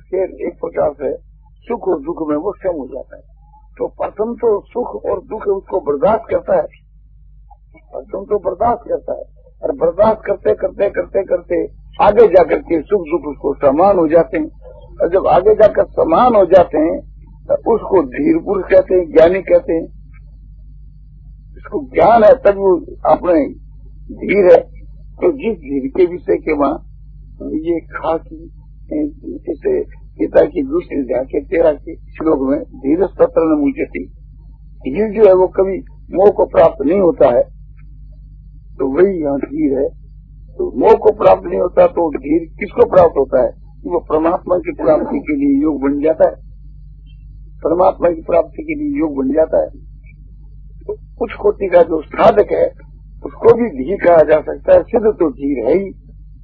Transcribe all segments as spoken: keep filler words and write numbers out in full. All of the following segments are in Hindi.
फिर एक प्रकार से सुख और दुख में वो सम हो जाता है। तो प्रथम तो सुख और दुख उसको बर्दाश्त करता है, प्रथम तो बर्दाश्त करता है, और बर्दाश्त करते करते करते करते आगे जाकर के सुख दुख उसको समान हो जाते हैं। और जब आगे जाकर समान हो जाते हैं तो उसको धीर पुरुष कहते हैं, ज्ञानी कहते हैं। इसको ज्ञान है तब वो अपने धीर है। तो जिस धीर के विषय के वहां ये खा की इसे पिता की दूसरी जाके तेरह के श्लोक में धीर सत्र न मुझती, धीर जो है वो कभी मोह को प्राप्त नहीं होता है, तो वही यहाँ धीर है। तो मोह को प्राप्त नहीं होता तो धीर किसको प्राप्त होता है? वो परमात्मा की प्राप्ति के लिए योग बन जाता है, परमात्मा की प्राप्ति के लिए योग बन जाता है। तो कुछ कोटि का जो साधक है उसको भी धीर कहा जा सकता है, सिद्ध तो धीर है ही।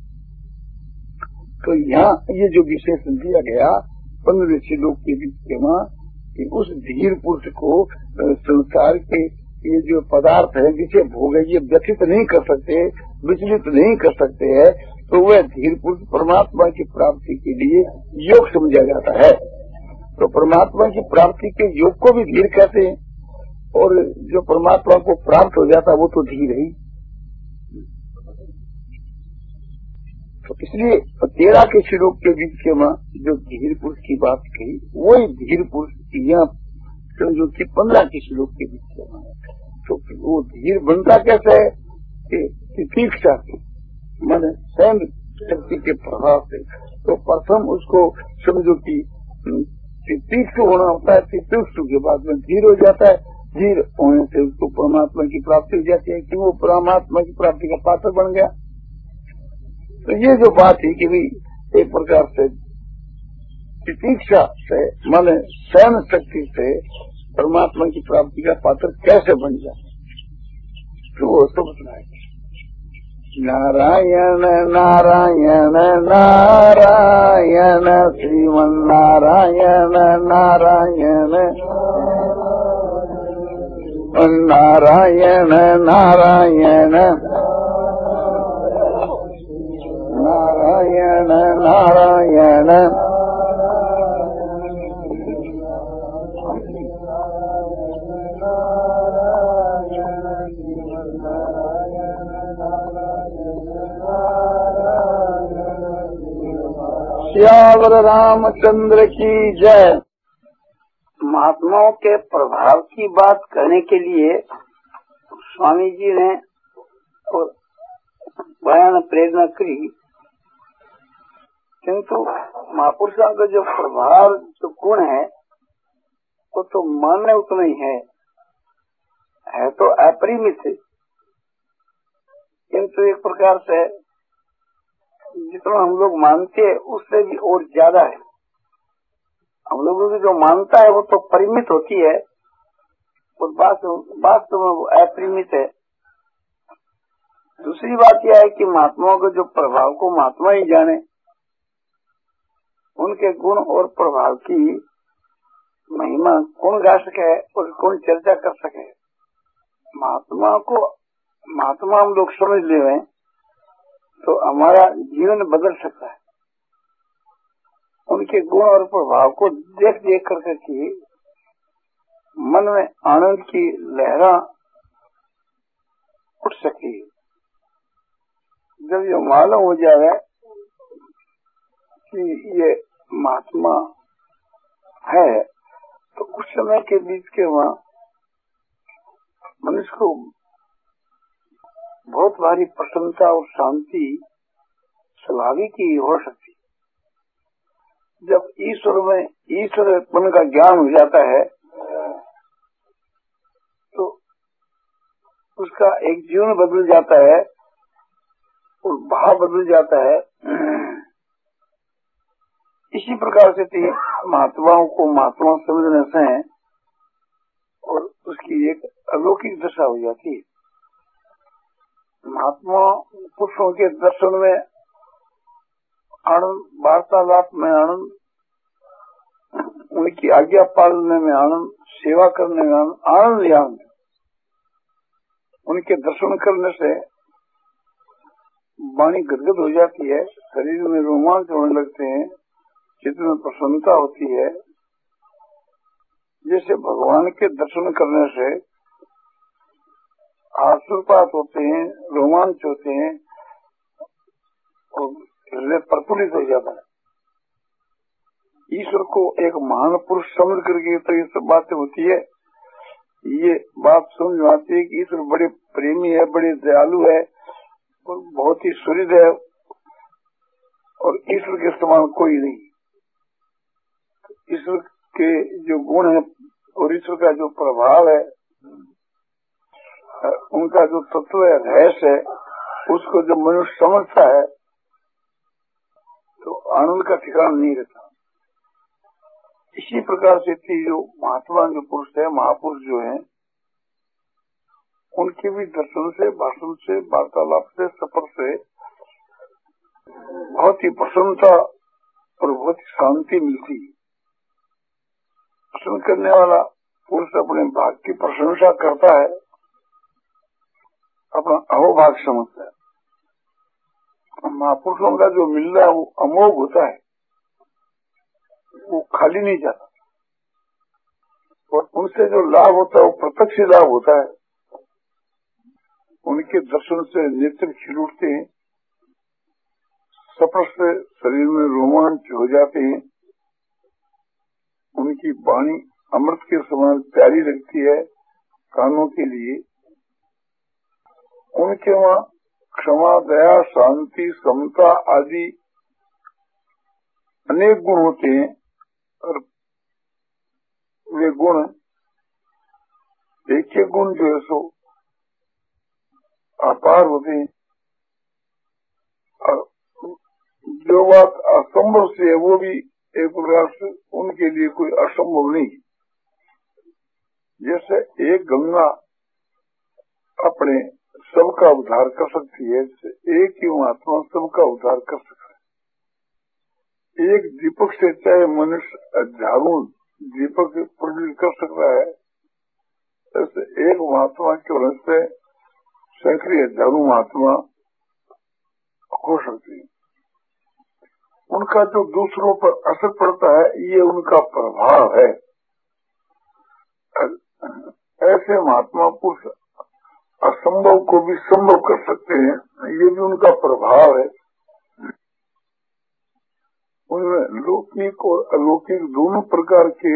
तो यहाँ ये जो विशेषण दिया गया पंद्रह श्लोक के बीच के वहाँ कि उस धीर पुरुष को संसार के ये जो पदार्थ है जिसे भोग ये व्यथित नहीं कर सकते, विचलित नहीं कर सकते है, तो वह धीर पुरुष परमात्मा की प्राप्ति के लिए योग समझा जाता है। तो परमात्मा की प्राप्ति के योग को भी धीर कहते हैं, और जो परमात्मा को प्राप्त हो जाता है वो तो धीर है ही। तो इसलिए तेरह के श्लोक के बीच के वहाँ जो धीर पुरुष की बात कही वही धीर पुरुष यहाँ जो कि पंद्रह के श्लोक के बीच के वहाँ है। तो वो धीर बनता कैसे है कि तीक्षा से माने स्वयं शक्ति के प्रभाव से। तो प्रथम उसको समझो कि तीक्ष्ण होना होता है, तीक्ष्ण के बाद में धीर हो जाता है, धीर होने से उसको परमात्मा की प्राप्ति हो जाती है कि वो परमात्मा की प्राप्ति का पात्र बन गया। तो ये जो बात है कि भाई एक प्रकार से प्रतीक्षा से माने स्वयं शक्ति से परमात्मा की प्राप्ति का पात्र कैसे बन जाए, तो वो समझना है। नारायण नारायण नारायण श्रीमन नारायण नारायण नारायण नारायण नारायण नारायण श्यावर रामचंद्र की जय। महात्माओं के प्रभाव की बात करने के लिए स्वामी जी ने और बयान प्रेरणा करी, किंतु महापुरुषों का जो प्रभाव जो गुण है वो तो मानने उतना ही है, है तो अपरिमित, किंतु एक प्रकार से जितना हम लोग मानते हैं उससे भी और ज्यादा है। हम लोगों की जो मानता है वो तो परिमित होती है और वास्तव में वो अपरिमित है। दूसरी बात यह है कि महात्माओं के जो प्रभाव को महात्मा ही जाने, उनके गुण और प्रभाव की महिमा कौन गा सके और कौन चर्चा कर सके। महात्मा को महात्मा हम लोग समझ ले तो हमारा जीवन बदल सकता है। उनके गुण और प्रभाव को देख देख कर के मन में आनंद की लहरा उठ सकती है। जब ये मालूम हो जाए कि ये महात्मा है तो कुछ समय के बीच के वहाँ मनुष्य को बहुत भारी प्रसन्नता और शांति स्वाभाविक ही हो सकती। जब ईश्वर में ईश्वरपन का ज्ञान हो जाता है तो उसका एक जीवन बदल जाता है और भाव बदल जाता है। इसी प्रकार से महात्माओं को महात्मा समझने से और उसकी एक अलौकिक दशा हो जाती है। महात्मा पुरुषों के दर्शन में आनंद, वार्तालाप में आनंद, उनकी आज्ञा पालने में आनंद, सेवा करने में आनंद, आनंद ही आनंद। उनके दर्शन करने से वाणी गदगद हो जाती है, शरीर में रोमांच होने लगते हैं, चित्त में प्रसन्नता होती है। जैसे भगवान के दर्शन करने से आशीर्वाद होते हैं, रोमांच होते हैं और हृदय प्रफुल्लित हो जाता है। ईश्वर को एक महान पुरुष समझ करके तो ये सब बातें होती है। ये बात समझ में आती है कि ईश्वर बड़े प्रेमी है, बड़े दयालु है और बहुत ही सुहृद है और ईश्वर के समान कोई नहीं। ईश्वर के जो गुण है और ईश्वर का जो प्रभाव है, उनका जो तत्व है, रहस्य है, उसको जब मनुष्य समझता है तो आनंद का ठिकाना नहीं रहता। इसी प्रकार से जो महात्मा जो पुरुष है, महापुरुष जो है, उनके भी दर्शन से, भाषण से, वार्तालाप से, सफर से बहुत ही प्रसन्नता और बहुत ही शांति मिलती है। प्रसन्न करने वाला पुरुष अपने भाग की प्रशंसा करता है, अपना अहोभाग समझता है। महापुरुषों का जो मिल रहा है वो अमोघ होता है, वो खाली नहीं जाता और उनसे जो लाभ होता है वो प्रत्यक्ष लाभ होता है। उनके दर्शन से नेत्र खिल उठते हैं, स्पर्श से शरीर में रोमांच हो जाते हैं, उनकी वाणी अमृत के समान प्यारी लगती है कानों के लिए। उनके वहाँ क्षमा, दया, शांति, समता आदि अनेक गुण होते हैं और वे गुण एक एक गुण जो है सो अपार होते हैं। और जो बात असंभव से है वो भी एक प्रकार से उनके लिए कोई असंभव नहीं। जैसे एक गंगा अपने सबका उद्धार कर सकती है, जैसे एक ही महात्मा सबका उद्धार कर सकता है। एक दीपक से चाहे मनुष्य हजारों दीपक प्रज्वलित कर सकता है, ऐसे एक महात्मा के वजह से सैकड़ों हजारों महात्मा हो सकते हैं। उनका जो दूसरों पर असर पड़ता है ये उनका प्रभाव है। ऐसे महात्मा पुरुष असंभव को भी संभव कर सकते हैं, ये भी उनका प्रभाव है। उनमें लौकिक और अलौकिक दोनों प्रकार के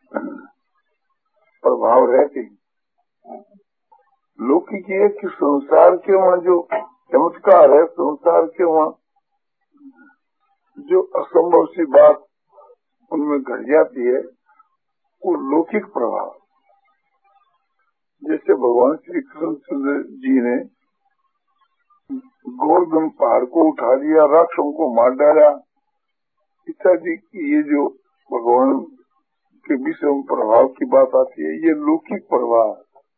प्रभाव रहते हैं। लौकिक ये कि संसार के वहाँ जो चमत्कार है, संसार के वहाँ जो असंभव सी बात उनमें घट जाती है, वो लौकिक प्रभाव। जैसे भगवान श्री कृष्ण जी ने गोवर्धन पहाड़ को उठा लिया, राक्षसों को मार डाला, इत्यादि ये जो भगवान के विषय में प्रभाव की बात आती है, ये लौकिक प्रभाव।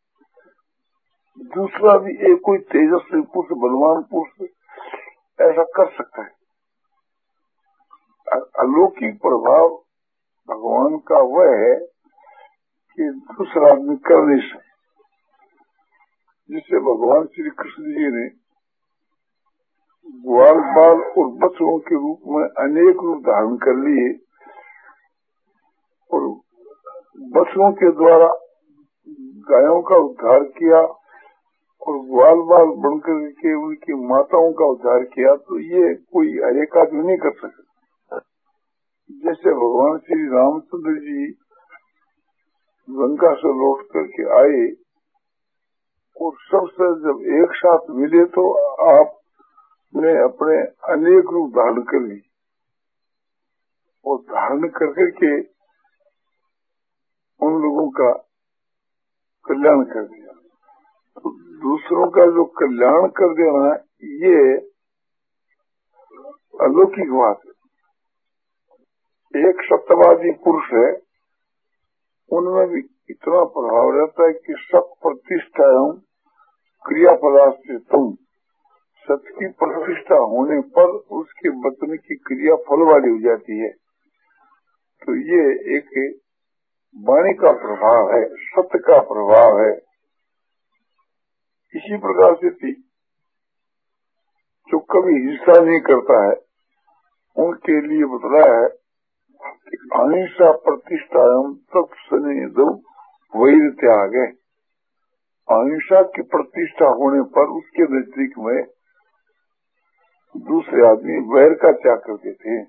दूसरा भी एक कोई तेजस्वी पुरुष, बलवान पुरुष ऐसा कर सकता है। अलौकिक प्रभाव भगवान का वह है कि दूसरा आदमी कर नहीं सकता। जिससे भगवान श्री कृष्ण जी ने ग्वाल बाल और बच्चों के रूप में अनेक रूप धारण कर लिए और बच्चों के द्वारा गायों का उद्धार किया और ग्वाल बाल बनकर के उनकी माताओं का उद्धार किया, तो ये कोई एक आदमी नहीं कर सकता। जैसे भगवान श्री रामचंद्र जी लंका से लौट करके आए और सबसे जब एक साथ मिले तो आपने अपने अनेक रूप धारण कर ली और धारण कर करके उन लोगों का कल्याण कर दिया। तो दूसरों का जो कल्याण कर देना ये अलौकिक बात है। एक सत्यवादी पुरुष है, उनमें भी इतना प्रभाव रहता है कि सत प्रतिष्ठा एवं क्रिया पदार्थ से तुम सत्य की प्रतिष्ठा होने पर उसके वचन की क्रिया फल वाली हो जाती है। तो ये एक वाणी का प्रभाव है, सत्य का प्रभाव है। इसी प्रकार से थी जो कभी हिंसा नहीं करता है, उनके लिए बतलाया है अहिंसा प्रतिष्ठायाम तक स्नेह वैर त्याग है। अहिंसा की प्रतिष्ठा होने पर उसके नजदीक में दूसरे आदमी वैर का त्याग करते थे।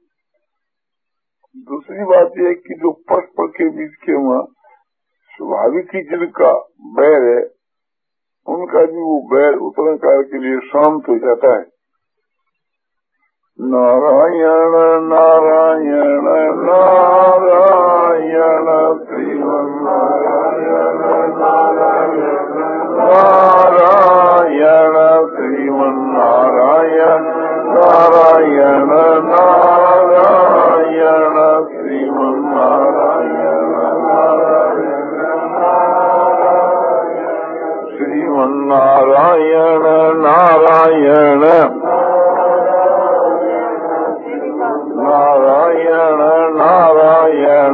दूसरी बात यह कि जो परस्पर के बीच के वहाँ स्वाभाविक ही जिनका बैर है उनका भी वो बैर उतरण काल के लिए शांत हो जाता है। नारायण नारायण नारायण श्रीमन नारायण नारायण नारायण श्रीमन नारायण नारायण नारायण श्रीमन नारायण श्रीमन नारायण नारायण नारायण नारायण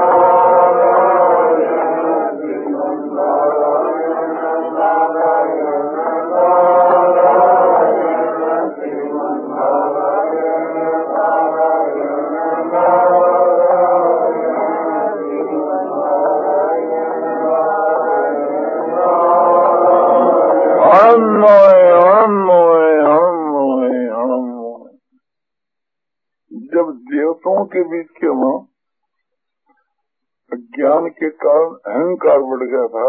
जब देवताओं के बीच के वहाँ ज्ञान के कारण अहंकार बढ़ गया था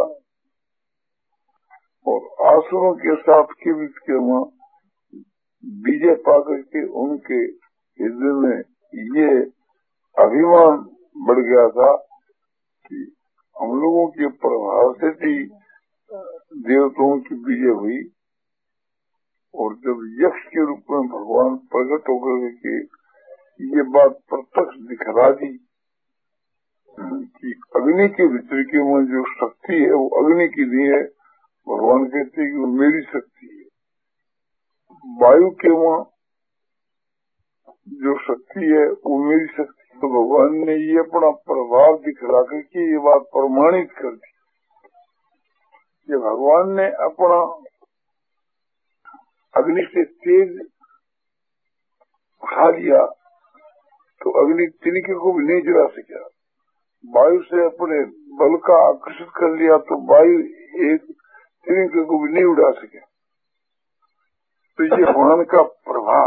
और आसुरों के साथ के बीच के वहाँ विजय पाकर के उनके हृदय में ये अभिमान बढ़ गया था कि हम लोगों के प्रभाव से ही देवताओं की विजय हुई। और जब यक्ष के रूप में भगवान प्रकट होकर के ये बात प्रत्यक्ष दिखला दी कि अग्नि के भीतर के में जो शक्ति है वो अग्नि की नहीं है, भगवान कहते हैं कि वो मेरी शक्ति है। वायु के वहाँ जो शक्ति है वो मेरी शक्ति, तो भगवान ने ये अपना प्रभाव दिखला करके ये बात प्रमाणित कर दी कि भगवान ने अपना अग्नि से तेज उठा लिया तो अग्नि तिनके को भी नहीं जला सका। वायु से अपने बल का आकर्षित कर लिया तो वायु एक तिनके को भी नहीं उड़ा सके। तो ये भगवान का प्रभाव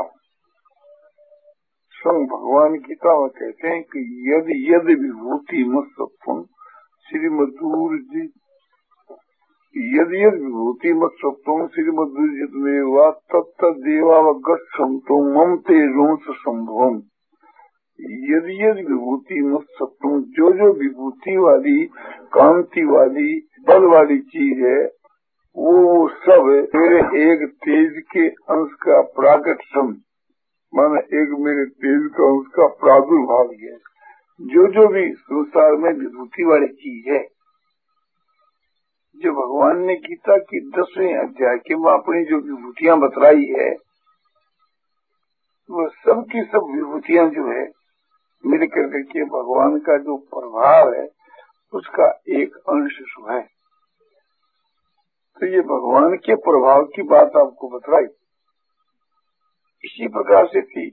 स्वयं भगवान गीता में कहते हैं कि यदि यदि विभूति मत्सत्वम श्रीमद्दूर जी यदि यदि विभूति मत्सत्वम श्रीमद्दूर जी तुम्हें तत्त देवावगच्छम तो मम ते रोंस संभवम। यदि यदि विभूति मत्सत्वम जो जो विभूति वाली कांति वाली बल वाली चीज है वो सब मेरे एक तेज के अंश का प्राकट सम माना एक मेरे तेज का अंश का प्रादुर्भाव है। जो जो भी संसार में विभूति वाली चीज है जो भगवान ने गीता की दसवें अध्याय के में अपनी जो विभूतियां बतलाई है वो सब की सब विभूतियां जो है मिल करके भगवान का जो प्रभाव है उसका एक अंश है। तो ये भगवान के प्रभाव की बात आपको बतलाई। इसी प्रकार से थी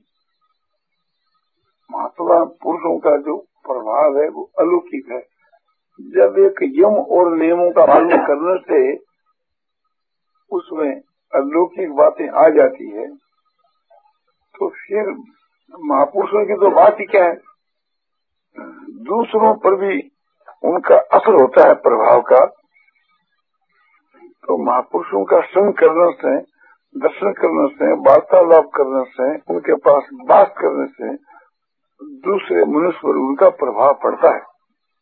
महात्मा पुरुषों का जो प्रभाव है वो अलौकिक है। जब एक यम और नियमों का पालन करने से उसमें अलौकिक बातें आ जाती है तो फिर महापुरुषों की तो बात ही क्या है, दूसरों पर भी उनका असर होता है प्रभाव का। तो महापुरुषों का संग करने से, दर्शन करने से, वार्तालाप करने से, उनके पास बात करने से दूसरे मनुष्य पर उनका प्रभाव पड़ता है।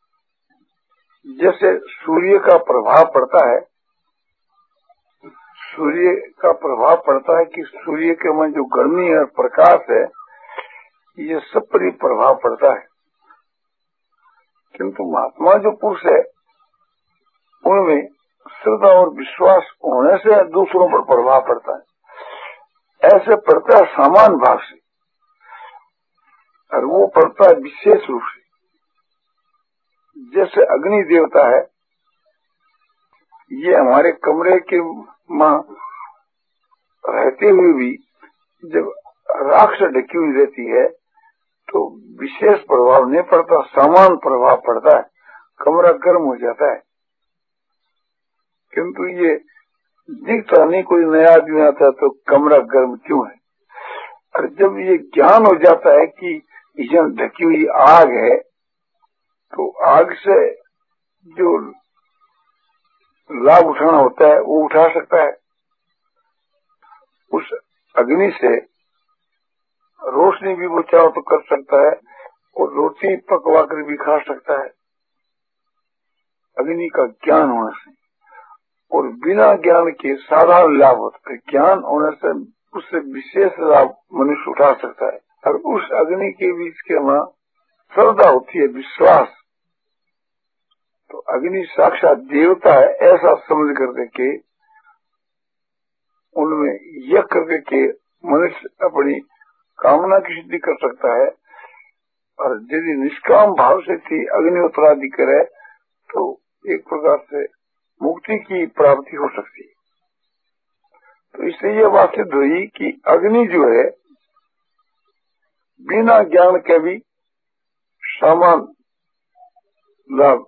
जैसे सूर्य का प्रभाव पड़ता है, सूर्य का प्रभाव पड़ता है कि सूर्य के में जो गर्मी और प्रकाश है ये सब पर ही प्रभाव पड़ता है। किंतु महात्मा जो पुरुष है उनमें श्रद्धा और विश्वास होने से दूसरों पर प्रभाव पड़ता है। ऐसे पड़ता है समान भाव से और वो पड़ता है विशेष रूप से। जैसे अग्नि देवता है ये हमारे कमरे के मां रहते हुए भी जब राख से ढकी हुई रहती है तो विशेष प्रभाव नहीं पड़ता, समान प्रभाव पड़ता है, कमरा गर्म हो जाता है। किंतु ये दिखता नहीं, कोई नया आदमी आता तो कमरा गर्म क्यों है। और जब ये ज्ञान हो जाता है कि इसमें ढकी हुई आग है, तो आग से जो लाभ उठाना होता है वो उठा सकता है। उस अग्नि से रोशनी भी वो चाहो तो कर सकता है और रोटी पकवा कर भी खा सकता है, अग्नि का ज्ञान होने से। और बिना ज्ञान के साधारण लाभ होता है, ज्ञान होने से उससे विशेष लाभ मनुष्य उठा सकता है। और उस अग्नि के बीच के वहां श्रद्धा होती है, विश्वास। तो अग्नि साक्षात देवता है ऐसा समझ करके के उनमें यह करके के मनुष्य अपनी कामना की सिद्धि कर सकता है। और यदि निष्काम भाव से थी अग्निहोत्रादि करे तो एक प्रकार से मुक्ति की प्राप्ति हो सकती है। तो इससे यह बात सिद्ध हुई कि अग्नि जो है बिना ज्ञान के भी समान लाभ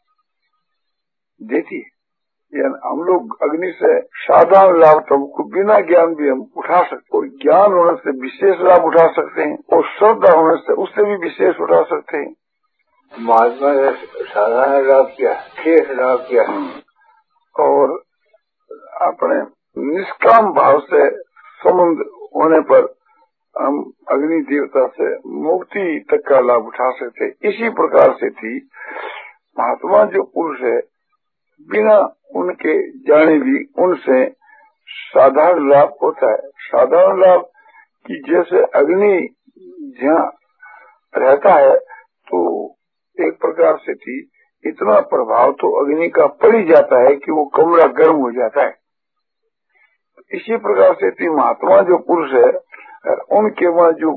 देती है। यानी हम लोग अग्नि से साधारण लाभ तो हमको बिना ज्ञान भी हम उठा सकते, और ज्ञान होने से विशेष लाभ उठा सकते हैं, और श्रद्धा होने से उससे भी विशेष उठा सकते हैं। महात्मा ने साधारण लाभ किया, शेष लाभ किया, और अपने निष्काम भाव से संबंध होने पर हम अग्नि देवता से मुक्ति तक का लाभ उठा सकते। इसी प्रकार से थी महात्मा जो पुरुष है, बिना उनके जाने भी उनसे साधारण लाभ होता है। साधारण लाभ कि जैसे अग्नि जहाँ रहता है तो एक प्रकार से थी इतना प्रभाव तो अग्नि का पड़ ही जाता है कि वो कमरा गर्म हो जाता है। इसी प्रकार से थी महात्मा जो पुरुष है, उनके वहां जो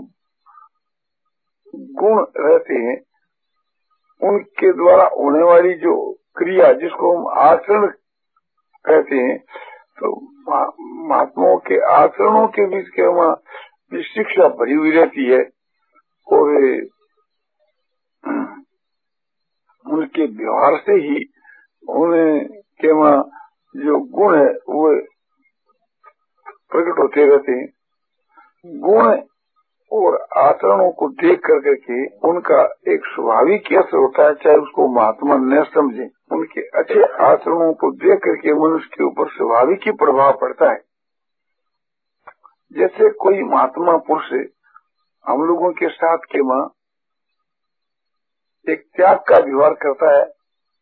गुण रहते हैं, उनके द्वारा होने वाली जो क्रिया जिसको हम आचरण कहते हैं, तो महात्माओं के आचरणों के बीच के वहां शिक्षा भरी हुई रहती है। और उनके व्यवहार से ही उनके वहां जो गुण है वो प्रकट होते रहते हैं। गुण और आचरणों को देख करके के उनका एक स्वाभाविक असर होता है, चाहे उसको महात्मा न समझे। उनके अच्छे आचरणों को देख करके मनुष्य के ऊपर स्वाभाविक ही प्रभाव पड़ता है। जैसे कोई महात्मा पुरुष हम लोगों के साथ के मां एक त्याग का व्यवहार करता है,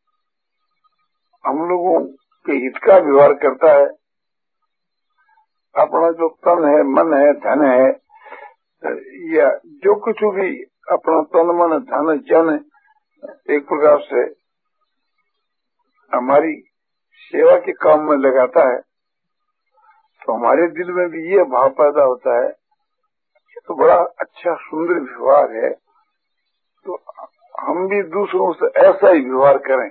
हम लोगों के हित का व्यवहार करता है, अपना जो तन है, मन है, धन है, या जो कुछ भी अपना तन मन धन जन एक प्रकार से हमारी सेवा के काम में लगाता है, तो हमारे दिल में भी ये भाव पैदा होता है ये तो बड़ा अच्छा सुंदर व्यवहार है, तो हम भी दूसरों से ऐसा ही व्यवहार करें।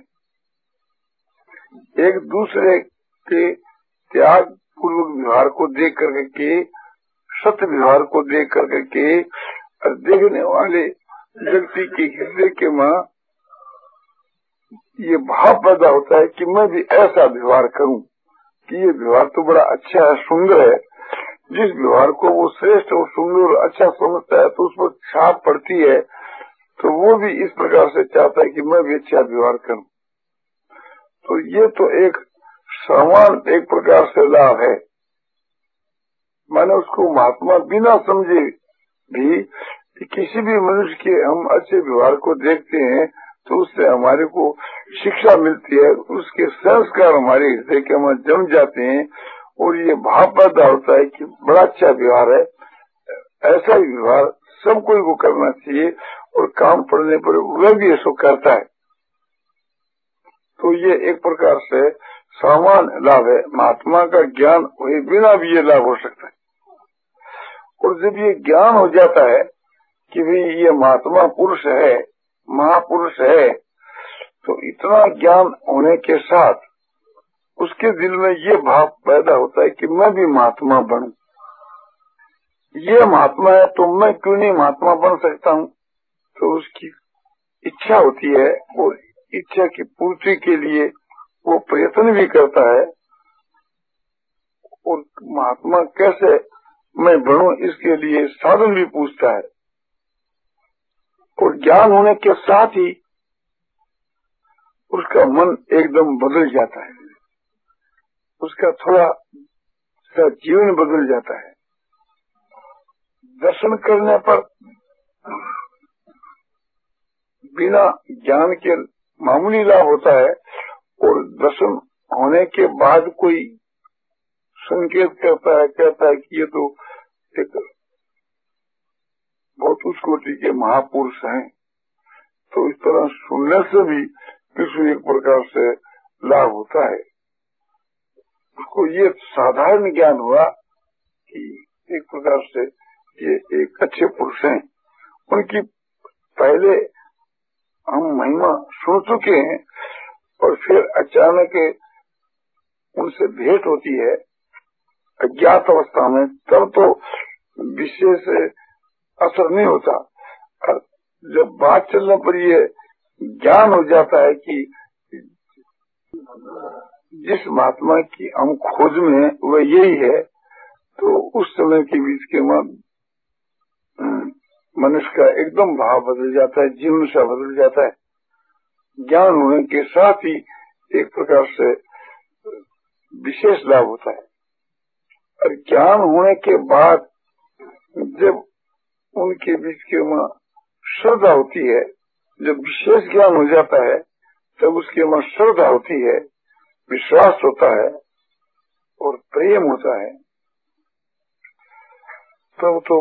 एक दूसरे के त्याग पूर्वक व्यवहार को देख करके के, सत्य व्यवहार को देख करके के और देखने वाले व्यक्ति के हृदय के मां ये भाव पैदा होता है कि मैं भी ऐसा व्यवहार करूं, कि ये व्यवहार तो बड़ा अच्छा है, सुंदर है। जिस व्यवहार को वो श्रेष्ठ और सुंदर अच्छा समझता है तो उस पर छाप पड़ती है, तो वो भी इस प्रकार से चाहता है कि मैं भी अच्छा व्यवहार करूं। तो ये तो एक समान एक प्रकार से लाभ है। मैंने उसको महात्मा बिना समझे भी कि किसी भी मनुष्य के हम अच्छे व्यवहार को देखते हैं तो उससे हमारे को शिक्षा मिलती है, उसके संस्कार हमारे हृदय के में जम जाते हैं और ये भाव पैदा होता है कि बड़ा अच्छा व्यवहार है। ऐसा ही व्यवहार सब कोई को करना चाहिए और काम पड़ने पर वह भी ऐसा करता है। तो ये एक प्रकार से समान लाभ है। महात्मा का ज्ञान हुए बिना भी ये लाभ हो सकता है। और जब ये ज्ञान हो जाता है कि भाई ये महात्मा पुरुष है, महापुरुष है, तो इतना ज्ञान होने के साथ उसके दिल में ये भाव पैदा होता है कि मैं भी महात्मा बनूं। ये महात्मा है तो मैं क्यों नहीं महात्मा बन सकता हूँ। तो उसकी इच्छा होती है और इच्छा की पूर्ति के लिए वो प्रयत्न भी करता है और महात्मा कैसे मैं बनूं इसके लिए साधन भी पूछता है। और ज्ञान होने के साथ ही उसका मन एकदम बदल जाता है, उसका थोड़ा सा जीवन बदल जाता है। दर्शन करने पर बिना ज्ञान के मामूली लाभ होता है और दर्शन होने के बाद कोई संकेत करता है, कहता है कि ये तो एक बहुत उच्च कोटि के महापुरुष हैं, तो इस तरह सुनने से भी किसी एक प्रकार से लाभ होता है। उसको ये साधारण ज्ञान हुआ कि एक प्रकार से ये एक अच्छे पुरुष हैं, उनकी पहले हम महिमा सुन चुके हैं और फिर अचानक उनसे भेंट होती है अज्ञात अवस्था में, तब तो विशेष असर नहीं होता। और जब बात चलने पर ये ज्ञान हो जाता है कि जिस महात्मा की हम खोज में वह यही है, तो उस समय के बीच के मनुष्य का एकदम भाव बदल जाता है, जीवन सा बदल जाता है। ज्ञान होने के साथ ही एक प्रकार से विशेष लाभ होता है। और ज्ञान होने के बाद जब उनके बीच के वहाँ श्रद्धा होती है, जब विशेष ज्ञान हो जाता है तब उसके वहाँ श्रद्धा होती है, विश्वास होता है और प्रेम होता है। तब तो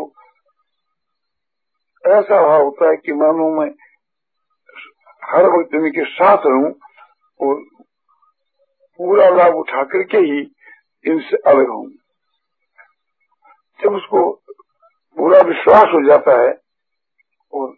ऐसा भाव होता है कि मानो मैं हर वक्त इनके साथ रहूं और पूरा लाभ उठा करके ही इनसे अलग हूं। जब उसको पूरा विश्वास हो जाता है और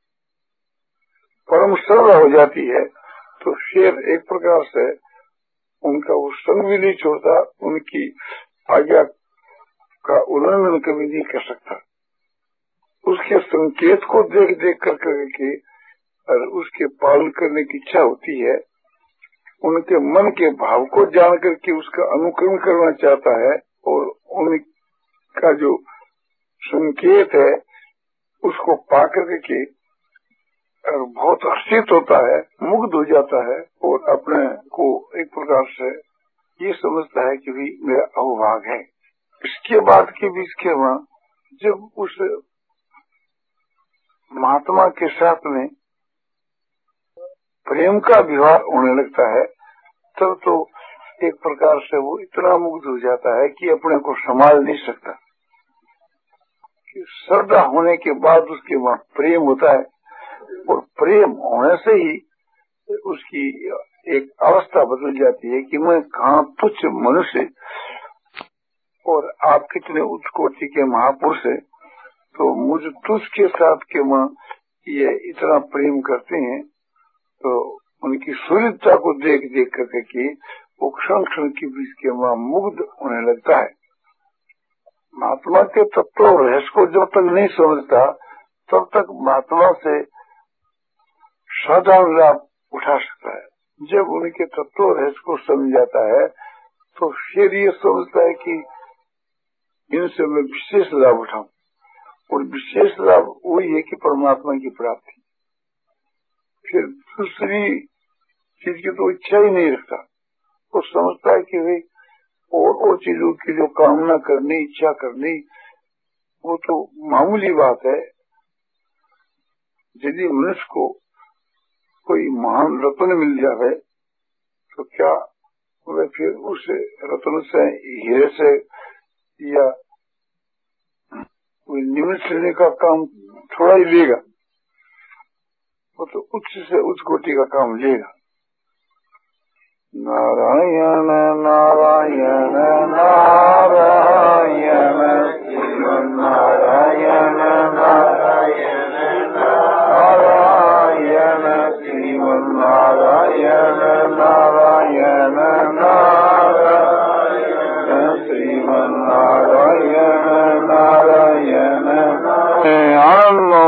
परम श्रद्धा हो जाती है, तो फिर एक प्रकार से उनका वो संग भी नहीं छोड़ता, उनकी आज्ञा का उल्लंघन कभी नहीं कर सकता। उसके संकेत को देख देख कर करके और उसके पालन करने की इच्छा होती है, उनके मन के भाव को जान करके उसका अनुकरण करना चाहता है और उनका जो संकेत है उसको पा करके और बहुत हर्षित होता है, मुग्ध हो जाता है और अपने को एक प्रकार से ये समझता है कि भी मेरा अहोभाग है। इसके बाद के बीच के वहाँ जब उस महात्मा के साथ में प्रेम का व्यवहार होने लगता है, तब तो एक प्रकार से वो इतना मुग्ध हो जाता है कि अपने को संभाल नहीं सकता। श्रद्धा होने के बाद उसके वहाँ प्रेम होता है और प्रेम होने से ही उसकी एक अवस्था बदल जाती है कि मैं कहाँ तुच्छ मनुष्य और आप कितने उच्च कोटि के महापुरुष है, तो मुझ तुझ के साथ के वहाँ ये इतना प्रेम करते हैं। तो उनकी सूर्यता को देख देख करके कि वो क्षण क्षण के बीच के वहाँ मुग्ध होने लगता है। महात्मा के तत्व और रहस्य को जब तक नहीं समझता तब तक महात्मा से साधारण लाभ उठा सकता है। जब उनके तत्व और रहस्य को समझ जाता है तो फिर ये समझता है कि इनसे मैं विशेष लाभ उठाऊं, और विशेष लाभ वही है कि परमात्मा की प्राप्ति। फिर दूसरी चीज की तो इच्छा ही नहीं रखता, वो समझता है कि भाई और और चीजों की जो कामना करनी, इच्छा करनी, वो तो मामूली बात है। यदि मनुष्य को कोई महान रत्न मिल जाए तो क्या वह फिर उस रत्न से, हीरे से या कोई निमित्त श्रेणी का काम थोड़ा ही लेगा, वो तो उच्च से उच्च कोटि का काम लेगा। नारायण नारायण नारायण नारायण नारायण नारायण श्रीमन नारायण नारायण नारायण श्रीमन नारायण नारायण आनंद